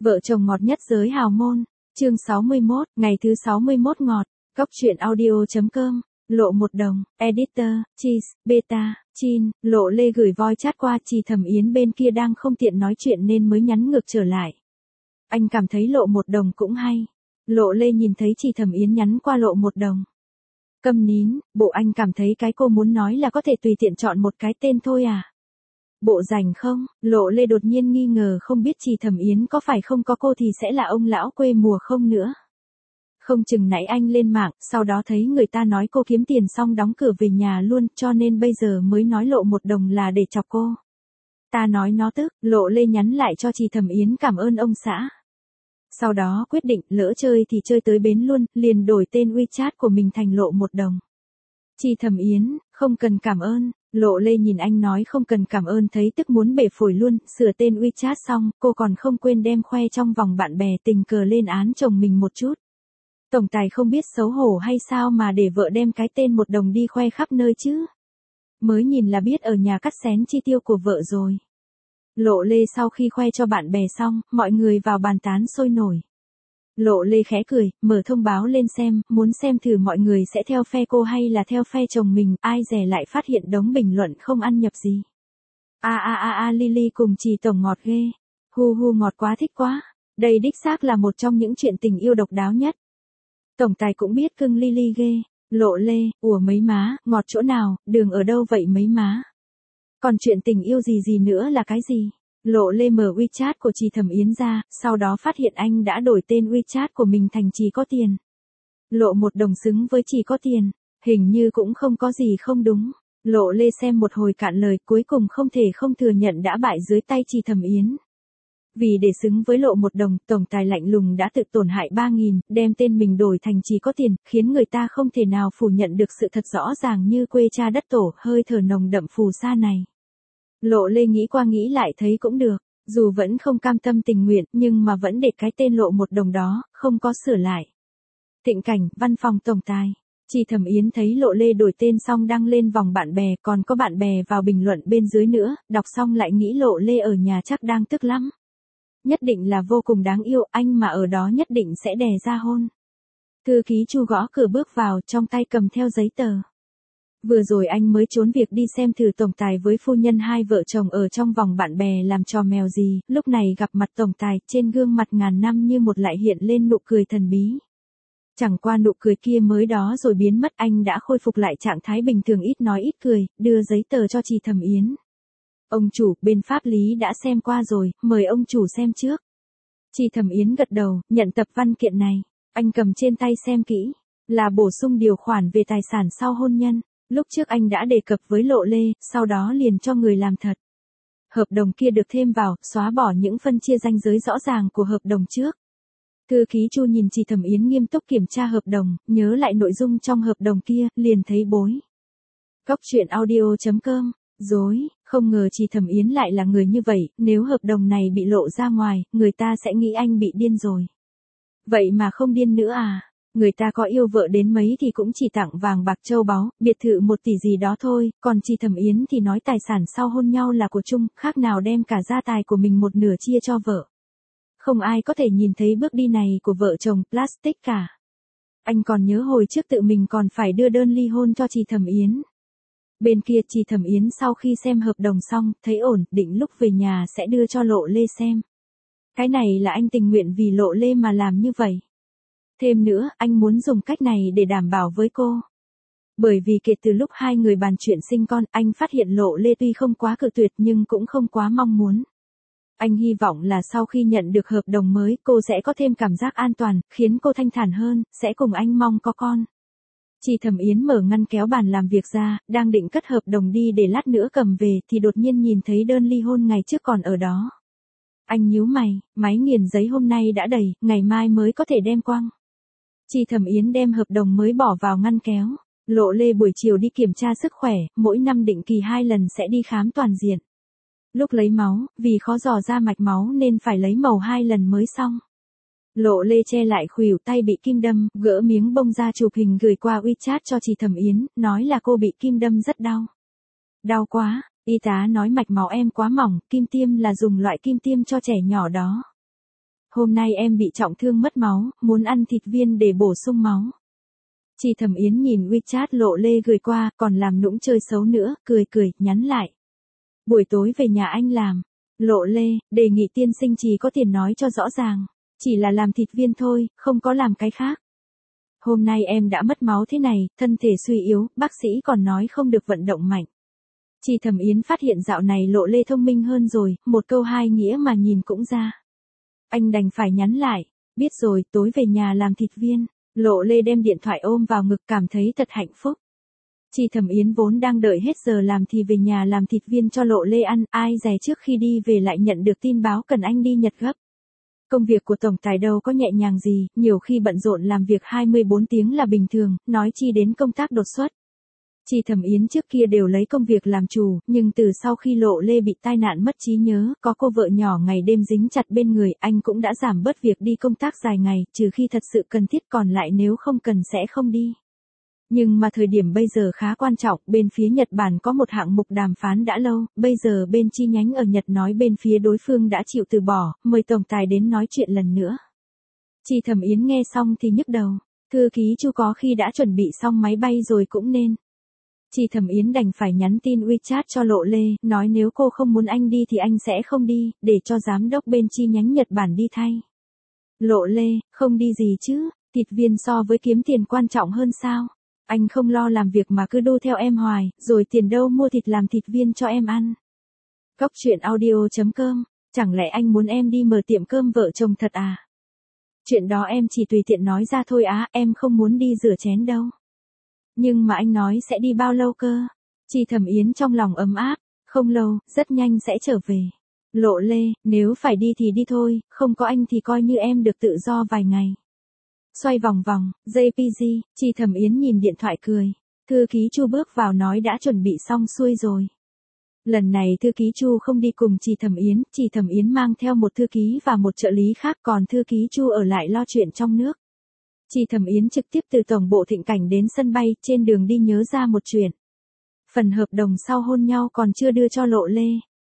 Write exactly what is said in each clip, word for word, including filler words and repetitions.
Vợ chồng ngọt nhất giới hào môn, chương sáu mươi mốt, ngày thứ sáu mươi mốt ngọt, Cóc truyện audio.com, Lộ một đồng, editor, cheese, beta, chin, Lộ Lê gửi voice chat qua, Trì Thẩm Yến bên kia đang không tiện nói chuyện nên mới nhắn ngược trở lại. Anh cảm thấy Lộ một đồng cũng hay. Lộ Lê nhìn thấy Trì Thẩm Yến nhắn qua Lộ một đồng. Câm nín, bộ anh cảm thấy cái cô muốn nói là có thể tùy tiện chọn một cái tên thôi à? Bộ rảnh không? Lộ Lê đột nhiên nghi ngờ không biết Trì Thẩm Yến có phải không có cô thì sẽ là ông lão quê mùa không nữa. Không chừng nãy anh lên mạng, sau đó thấy người ta nói cô kiếm tiền xong đóng cửa về nhà luôn, cho nên bây giờ mới nói Lộ một đồng là để chọc cô. Ta nói nó tức, Lộ Lê nhắn lại cho Trì Thẩm Yến cảm ơn ông xã. Sau đó quyết định lỡ chơi thì chơi tới bến luôn, liền đổi tên WeChat của mình thành Lộ một đồng. Trì Thẩm Yến, không cần cảm ơn. Lộ Lê nhìn anh nói không cần cảm ơn thấy tức muốn bể phổi luôn, sửa tên WeChat xong, cô còn không quên đem khoe trong vòng bạn bè tình cờ lên án chồng mình một chút. Tổng tài không biết xấu hổ hay sao mà để vợ đem cái tên một đồng đi khoe khắp nơi chứ. Mới nhìn là biết ở nhà cắt xén chi tiêu của vợ rồi. Lộ Lê sau khi khoe cho bạn bè xong, mọi người vào bàn tán sôi nổi. Lộ Lê khẽ cười, mở thông báo lên xem, muốn xem thử mọi người sẽ theo phe cô hay là theo phe chồng mình, ai dè lại phát hiện đống bình luận không ăn nhập gì. A a a a Lily cùng Trì tổng ngọt ghê. Hu hu ngọt quá thích quá. Đây đích xác là một trong những chuyện tình yêu độc đáo nhất. Tổng tài cũng biết cưng Lily ghê. Lộ Lê, ủa mấy má, ngọt chỗ nào, đường ở đâu vậy mấy má? Còn chuyện tình yêu gì gì nữa là cái gì? Lộ Lê mở WeChat của Trì Thẩm Yến ra, sau đó phát hiện anh đã đổi tên WeChat của mình thành Trì có tiền. Lộ một đồng xứng với Trì có tiền, hình như cũng không có gì không đúng. Lộ Lê xem một hồi cạn lời, cuối cùng không thể không thừa nhận đã bại dưới tay Trì Thẩm Yến. Vì để xứng với Lộ một đồng, tổng tài lạnh lùng đã tự tổn hại ba nghìn, đem tên mình đổi thành Trì có tiền, khiến người ta không thể nào phủ nhận được sự thật rõ ràng như quê cha đất tổ, hơi thở nồng đậm phù sa này. Lộ Lê nghĩ qua nghĩ lại thấy cũng được, dù vẫn không cam tâm tình nguyện nhưng mà vẫn để cái tên Lộ một đồng đó, không có sửa lại. Thịnh cảnh, văn phòng tổng tài. Trì Thẩm Yến thấy Lộ Lê đổi tên xong đăng lên vòng bạn bè, còn có bạn bè vào bình luận bên dưới nữa, đọc xong lại nghĩ Lộ Lê ở nhà chắc đang tức lắm. Nhất định là vô cùng đáng yêu, anh mà ở đó nhất định sẽ đè ra hôn. Thư ký Chu gõ cửa bước vào, trong tay cầm theo giấy tờ. Vừa rồi anh mới trốn việc đi xem thử tổng tài với phu nhân hai vợ chồng ở trong vòng bạn bè làm trò mèo gì, lúc này gặp mặt tổng tài, trên gương mặt ngàn năm như một lại hiện lên nụ cười thần bí. Chẳng qua nụ cười kia mới đó rồi biến mất, anh đã khôi phục lại trạng thái bình thường ít nói ít cười, đưa giấy tờ cho Trì Thẩm Yến. Ông chủ, bên pháp lý đã xem qua rồi, mời ông chủ xem trước. Trì Thẩm Yến gật đầu, nhận tập văn kiện này. Anh cầm trên tay xem kỹ, là bổ sung điều khoản về tài sản sau hôn nhân. Lúc trước anh đã đề cập với Lộ Lê, sau đó liền cho người làm thật. Hợp đồng kia được thêm vào, xóa bỏ những phân chia ranh giới rõ ràng của hợp đồng trước. Thư ký Chu nhìn Trì Thẩm Yến nghiêm túc kiểm tra hợp đồng, nhớ lại nội dung trong hợp đồng kia, liền thấy bối. Cóc truyện audio.com, dối, không ngờ Trì Thẩm Yến lại là người như vậy, nếu hợp đồng này bị lộ ra ngoài, người ta sẽ nghĩ anh bị điên rồi. Vậy mà không điên nữa à? Người ta có yêu vợ đến mấy thì cũng chỉ tặng vàng bạc châu báu, biệt thự một tỷ gì đó thôi, còn Trì Thẩm Yến thì nói tài sản sau hôn nhau là của chung, khác nào đem cả gia tài của mình một nửa chia cho vợ. Không ai có thể nhìn thấy bước đi này của vợ chồng plastic cả. Anh còn nhớ hồi trước tự mình còn phải đưa đơn ly hôn cho Trì Thẩm Yến. Bên kia Trì Thẩm Yến sau khi xem hợp đồng xong, thấy ổn, định lúc về nhà sẽ đưa cho Lộ Lê xem. Cái này là anh tình nguyện vì Lộ Lê mà làm như vậy. Thêm nữa, anh muốn dùng cách này để đảm bảo với cô. Bởi vì kể từ lúc hai người bàn chuyện sinh con, anh phát hiện Lộ Lê tuy không quá cự tuyệt nhưng cũng không quá mong muốn. Anh hy vọng là sau khi nhận được hợp đồng mới, cô sẽ có thêm cảm giác an toàn, khiến cô thanh thản hơn, sẽ cùng anh mong có con. Trì Thẩm Yến mở ngăn kéo bàn làm việc ra, đang định cất hợp đồng đi để lát nữa cầm về thì đột nhiên nhìn thấy đơn ly hôn ngày trước còn ở đó. Anh nhíu mày, máy nghiền giấy hôm nay đã đầy, ngày mai mới có thể đem quăng. Trì Thẩm Yến đem hợp đồng mới bỏ vào ngăn kéo. Lộ Lê buổi chiều đi kiểm tra sức khỏe, mỗi năm định kỳ hai lần sẽ đi khám toàn diện. Lúc lấy máu, vì khó dò ra mạch máu nên phải lấy màu hai lần mới xong. Lộ Lê che lại khuỷu tay bị kim đâm, gỡ miếng bông ra chụp hình gửi qua WeChat cho Trì Thẩm Yến, nói là cô bị kim đâm rất đau. Đau quá, y tá nói mạch máu em quá mỏng, kim tiêm là dùng loại kim tiêm cho trẻ nhỏ đó. Hôm nay em bị trọng thương mất máu, muốn ăn thịt viên để bổ sung máu. Chi Thẩm Yến nhìn WeChat Lộ Lê gửi qua, còn làm nũng chơi xấu nữa, cười cười, nhắn lại. Buổi tối về nhà anh làm. Lộ Lê, đề nghị tiên sinh chỉ có tiền nói cho rõ ràng. Chỉ là làm thịt viên thôi, không có làm cái khác. Hôm nay em đã mất máu thế này, thân thể suy yếu, bác sĩ còn nói không được vận động mạnh. Chi Thẩm Yến phát hiện dạo này Lộ Lê thông minh hơn rồi, một câu hai nghĩa mà nhìn cũng ra. Anh đành phải nhắn lại, biết rồi, tối về nhà làm thịt viên. Lộ Lê đem điện thoại ôm vào ngực cảm thấy thật hạnh phúc. Chi Thẩm Yến vốn đang đợi hết giờ làm thì về nhà làm thịt viên cho Lộ Lê ăn, ai dè trước khi đi về lại nhận được tin báo cần anh đi Nhật gấp. Công việc của tổng tài đâu có nhẹ nhàng gì, nhiều khi bận rộn làm việc hai mươi bốn tiếng là bình thường, nói chi đến công tác đột xuất. Chi Thẩm Yến trước kia đều lấy công việc làm chủ, nhưng từ sau khi Lộ Lê bị tai nạn mất trí nhớ, có cô vợ nhỏ ngày đêm dính chặt bên người, anh cũng đã giảm bớt việc đi công tác dài ngày, trừ khi thật sự cần thiết, còn lại nếu không cần sẽ không đi. Nhưng mà thời điểm bây giờ khá quan trọng, bên phía Nhật Bản có một hạng mục đàm phán đã lâu, bây giờ bên chi nhánh ở Nhật nói bên phía đối phương đã chịu từ bỏ, mời tổng tài đến nói chuyện lần nữa. Chi Thẩm Yến nghe xong thì nhức đầu, thư ký Chu có khi đã chuẩn bị xong máy bay rồi cũng nên. Chi Thẩm Yến đành phải nhắn tin WeChat cho Lộ Lê, nói nếu cô không muốn anh đi thì anh sẽ không đi, để cho giám đốc bên chi nhánh Nhật Bản đi thay. Lộ Lê, không đi gì chứ, thịt viên so với kiếm tiền quan trọng hơn sao? Anh không lo làm việc mà cứ đu theo em hoài, rồi tiền đâu mua thịt làm thịt viên cho em ăn. Cốc truyện audio chấm com, chẳng lẽ anh muốn em đi mở tiệm cơm vợ chồng thật à? Chuyện đó em chỉ tùy tiện nói ra thôi á, em không muốn đi rửa chén đâu. Nhưng mà anh nói sẽ đi bao lâu cơ? Chi Thẩm Yến trong lòng ấm áp, không lâu, rất nhanh sẽ trở về. Lộ Lê, nếu phải đi thì đi thôi, không có anh thì coi như em được tự do vài ngày. Xoay vòng vòng, jê pê giê, Chi Thẩm Yến nhìn điện thoại cười. Thư ký Chu bước vào nói đã chuẩn bị xong xuôi rồi. Lần này thư ký Chu không đi cùng Chi Thẩm Yến, Chi Thẩm Yến mang theo một thư ký và một trợ lý khác, còn thư ký Chu ở lại lo chuyện trong nước. Chi Thẩm Yến trực tiếp từ tổng bộ Thịnh Cảnh đến sân bay, trên đường đi nhớ ra một chuyện. Phần hợp đồng sau hôn nhau còn chưa đưa cho Lộ Lê.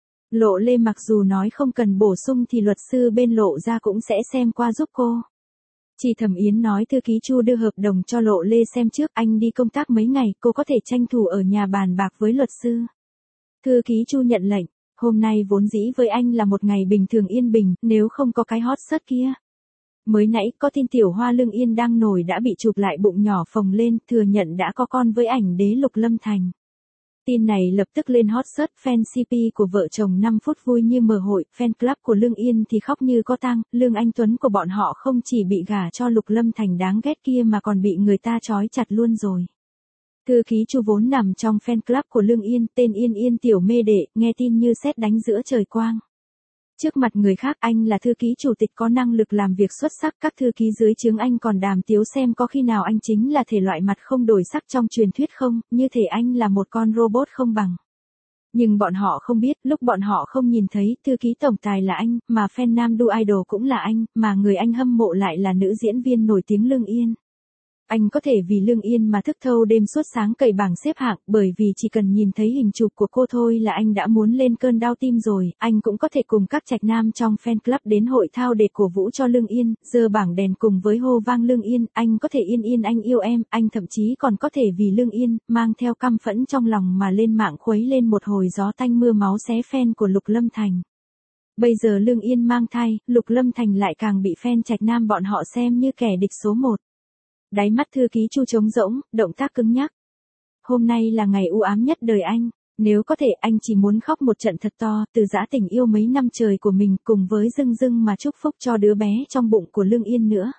Lộ Lê mặc dù nói không cần bổ sung thì luật sư bên Lộ ra cũng sẽ xem qua giúp cô. Chi Thẩm Yến nói thư ký Chu đưa hợp đồng cho Lộ Lê xem trước, anh đi công tác mấy ngày, cô có thể tranh thủ ở nhà bàn bạc với luật sư. Thư ký Chu nhận lệnh, hôm nay vốn dĩ với anh là một ngày bình thường yên bình, nếu không có cái hot search kia. Mới nãy có tin tiểu hoa Lương Yên đang nổi đã bị chụp lại bụng nhỏ phồng lên, thừa nhận đã có con với ảnh đế Lục Lâm Thành. Tin này lập tức lên hot search, fan xê pê của vợ chồng năm phút vui như mở hội, fan club của Lương Yên thì khóc như có tang, Lương Anh Tuấn của bọn họ không chỉ bị gả cho Lục Lâm Thành đáng ghét kia mà còn bị người ta trói chặt luôn rồi. Thư ký Chu vốn nằm trong fan club của Lương Yên, tên Yên Yên tiểu mê đệ, nghe tin như sét đánh giữa trời quang. Trước mặt người khác anh là thư ký chủ tịch có năng lực làm việc xuất sắc, các thư ký dưới trướng anh còn đàm tiếu xem có khi nào anh chính là thể loại mặt không đổi sắc trong truyền thuyết không, như thể anh là một con robot không bằng. Nhưng bọn họ không biết, lúc bọn họ không nhìn thấy, thư ký tổng tài là anh, mà fan nam đu idol cũng là anh, mà người anh hâm mộ lại là nữ diễn viên nổi tiếng Lương Yên. Anh có thể vì Lương Yên mà thức thâu đêm suốt sáng cày bảng xếp hạng, bởi vì chỉ cần nhìn thấy hình chụp của cô thôi là anh đã muốn lên cơn đau tim rồi. Anh cũng có thể cùng các trạch nam trong fan club đến hội thao để cổ vũ cho Lương Yên, giơ bảng đèn cùng với hô vang Lương Yên, anh có thể Yên Yên anh yêu em, anh thậm chí còn có thể vì Lương Yên, mang theo căm phẫn trong lòng mà lên mạng khuấy lên một hồi gió tanh mưa máu xé fan của Lục Lâm Thành. Bây giờ Lương Yên mang thai, Lục Lâm Thành lại càng bị fan trạch nam bọn họ xem như kẻ địch số một. Đáy mắt thư ký Chu trống rỗng, động tác cứng nhắc. Hôm nay là ngày u ám nhất đời anh, nếu có thể anh chỉ muốn khóc một trận thật to, từ giã tình yêu mấy năm trời của mình cùng với dưng dưng mà chúc phúc cho đứa bé trong bụng của Lương Yên nữa.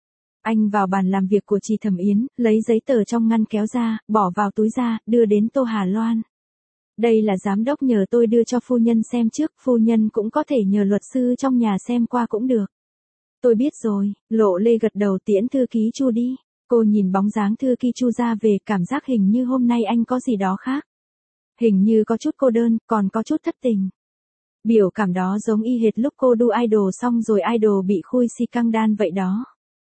Anh vào bàn làm việc của Chi Thẩm Yến, lấy giấy tờ trong ngăn kéo ra, bỏ vào túi ra, đưa đến Tô Hà Loan. Đây là giám đốc nhờ tôi đưa cho phu nhân xem trước, phu nhân cũng có thể nhờ luật sư trong nhà xem qua cũng được. Tôi biết rồi, Lộ Lê gật đầu tiễn thư ký Chu đi. Cô nhìn bóng dáng thư ký Chu ra về, cảm giác hình như hôm nay anh có gì đó khác. Hình như có chút cô đơn, còn có chút thất tình. Biểu cảm đó giống y hệt lúc cô đu idol xong rồi idol bị khui xì căng đan vậy đó.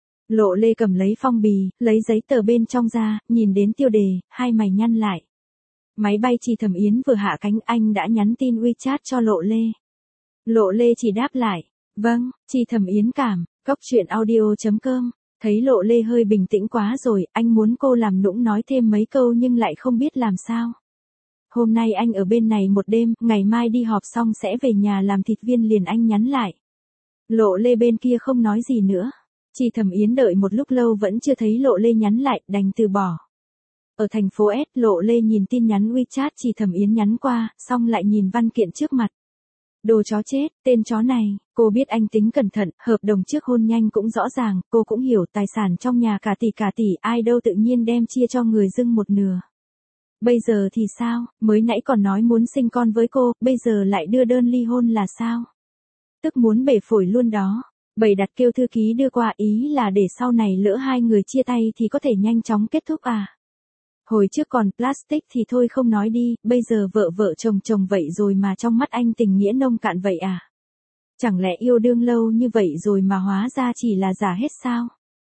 Lộ Lê cầm lấy phong bì, lấy giấy tờ bên trong ra, nhìn đến tiêu đề, hai mày nhăn lại. Máy bay Chi Thẩm Yến vừa hạ cánh, anh đã nhắn tin WeChat cho Lộ Lê. Lộ Lê chỉ đáp lại, Vâng, chị Thẩm Yến cảm, Cóc truyện audio chấm com. Thấy Lộ Lê hơi bình tĩnh quá rồi, anh muốn cô làm nũng nói thêm mấy câu nhưng lại không biết làm sao. Hôm nay anh ở bên này một đêm, ngày mai đi họp xong sẽ về nhà làm thịt viên liền anh nhắn lại. Lộ Lê bên kia không nói gì nữa. Chị Thẩm Yến đợi một lúc lâu vẫn chưa thấy Lộ Lê nhắn lại, đành từ bỏ. Ở thành phố S, Lộ Lê nhìn tin nhắn WeChat chị Thẩm Yến nhắn qua, xong lại nhìn văn kiện trước mặt. Đồ chó chết, tên chó này, cô biết anh tính cẩn thận, hợp đồng trước hôn nhanh cũng rõ ràng, cô cũng hiểu tài sản trong nhà cả tỷ cả tỷ, ai đâu tự nhiên đem chia cho người dưng một nửa. Bây giờ thì sao, mới nãy còn nói muốn sinh con với cô, bây giờ lại đưa đơn ly hôn là sao? Tức muốn bể phổi luôn đó. Bày đặt kêu thư ký đưa qua, ý là để sau này lỡ hai người chia tay thì có thể nhanh chóng kết thúc à. Hồi trước còn plastic thì thôi không nói đi, bây giờ vợ vợ chồng chồng vậy rồi mà trong mắt anh tình nghĩa nông cạn vậy à? Chẳng lẽ yêu đương lâu như vậy rồi mà hóa ra chỉ là giả hết sao?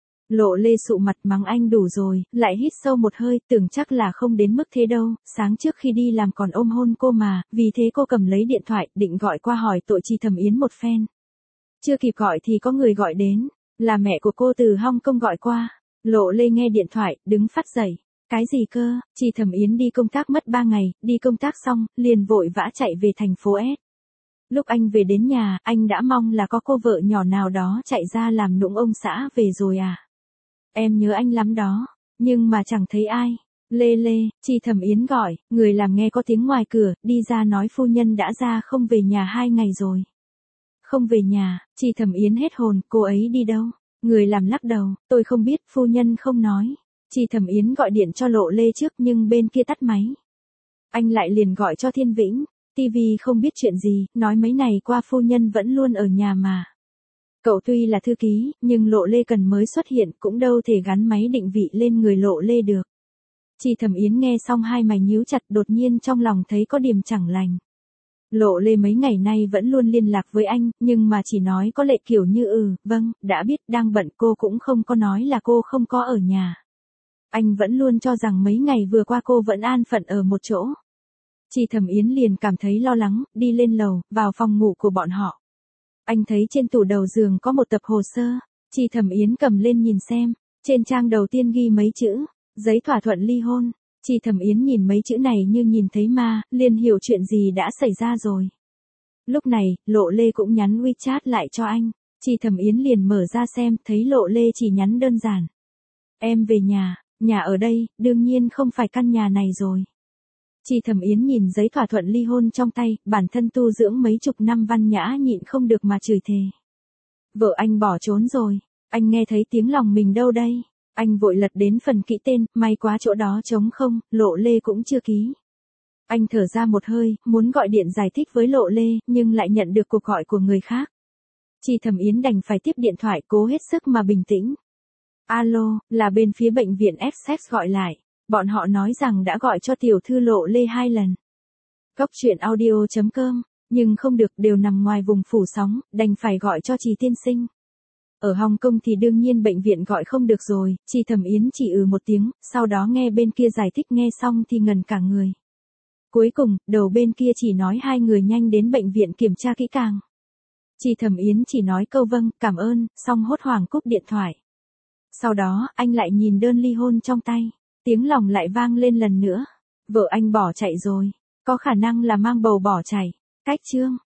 Lộ Lê sụ mặt mắng anh đủ rồi, lại hít sâu một hơi, tưởng chắc là không đến mức thế đâu, sáng trước khi đi làm còn ôm hôn cô mà, vì thế cô cầm lấy điện thoại, định gọi qua hỏi tội chị Thẩm Yến một phen. Chưa kịp gọi thì có người gọi đến, là mẹ của cô từ Hong Kong gọi qua. Lộ Lê nghe điện thoại, đứng phát dậy. Cái gì cơ, chị Thẩm Yến đi công tác mất ba ngày, đi công tác xong, liền vội vã chạy về thành phố S. Lúc anh về đến nhà, anh đã mong là có cô vợ nhỏ nào đó chạy ra làm nũng ông xã về rồi à. Em nhớ anh lắm đó, nhưng mà chẳng thấy ai. Lê Lê, chị Thẩm Yến gọi, người làm nghe có tiếng ngoài cửa, đi ra nói phu nhân đã ra không về nhà hai ngày rồi. Không về nhà, chị Thẩm Yến hết hồn, cô ấy đi đâu? Người làm lắc đầu, tôi không biết, phu nhân không nói. Chị Thẩm Yến gọi điện cho Lộ Lê trước nhưng bên kia tắt máy. Anh lại liền gọi cho Thiên Vĩnh, ti vi không biết chuyện gì, nói mấy ngày qua phu nhân vẫn luôn ở nhà mà. Cậu tuy là thư ký, nhưng Lộ Lê cần mới xuất hiện cũng đâu thể gắn máy định vị lên người Lộ Lê được. Chị Thẩm Yến nghe xong hai mày nhíu chặt, đột nhiên trong lòng thấy có điểm chẳng lành. Lộ Lê mấy ngày nay vẫn luôn liên lạc với anh, nhưng mà chỉ nói có lệ kiểu như ừ, vâng, đã biết, đang bận, cô cũng không có nói là cô không có ở nhà. Anh vẫn luôn cho rằng mấy ngày vừa qua cô vẫn an phận ở một chỗ. Chị Thẩm Yến liền cảm thấy lo lắng, đi lên lầu, vào phòng ngủ của bọn họ. Anh thấy trên tủ đầu giường có một tập hồ sơ, chị Thẩm Yến cầm lên nhìn xem, trên trang đầu tiên ghi mấy chữ, giấy thỏa thuận ly hôn. Chị Thẩm Yến nhìn mấy chữ này như nhìn thấy ma, liền hiểu chuyện gì đã xảy ra rồi. Lúc này, Lộ Lê cũng nhắn WeChat lại cho anh, chị Thẩm Yến liền mở ra xem, thấy Lộ Lê chỉ nhắn đơn giản. Em về nhà, nhà ở đây, đương nhiên không phải căn nhà này rồi. Chị Thẩm Yến nhìn giấy thỏa thuận ly hôn trong tay, bản thân tu dưỡng mấy chục năm văn nhã nhịn không được mà chửi thề. Vợ anh bỏ trốn rồi, anh nghe thấy tiếng lòng mình đâu đây? Anh vội lật đến phần kỹ tên, may quá chỗ đó trống không, Lộ Lê cũng chưa ký. Anh thở ra một hơi, muốn gọi điện giải thích với Lộ Lê, nhưng lại nhận được cuộc gọi của người khác. Chị Thẩm Yến đành phải tiếp điện thoại, cố hết sức mà bình tĩnh. Alo, là bên phía bệnh viện Essex gọi lại. Bọn họ nói rằng đã gọi cho tiểu thư Lộ Lê hai lần. Cóc truyện audio chấm com, nhưng không được, đều nằm ngoài vùng phủ sóng, đành phải gọi cho chị tiên sinh. Ở Hồng Kông thì đương nhiên bệnh viện gọi không được rồi, chị Thẩm Yến chỉ ừ một tiếng, sau đó nghe bên kia giải thích, nghe xong thì ngần cả người. Cuối cùng, đầu bên kia chỉ nói hai người nhanh đến bệnh viện kiểm tra kỹ càng. Chị Thẩm Yến chỉ nói câu vâng, cảm ơn, xong hốt hoảng cúp điện thoại. Sau đó, anh lại nhìn đơn ly hôn trong tay, tiếng lòng lại vang lên lần nữa. Vợ anh bỏ chạy rồi, có khả năng là mang bầu bỏ chạy. Cách chương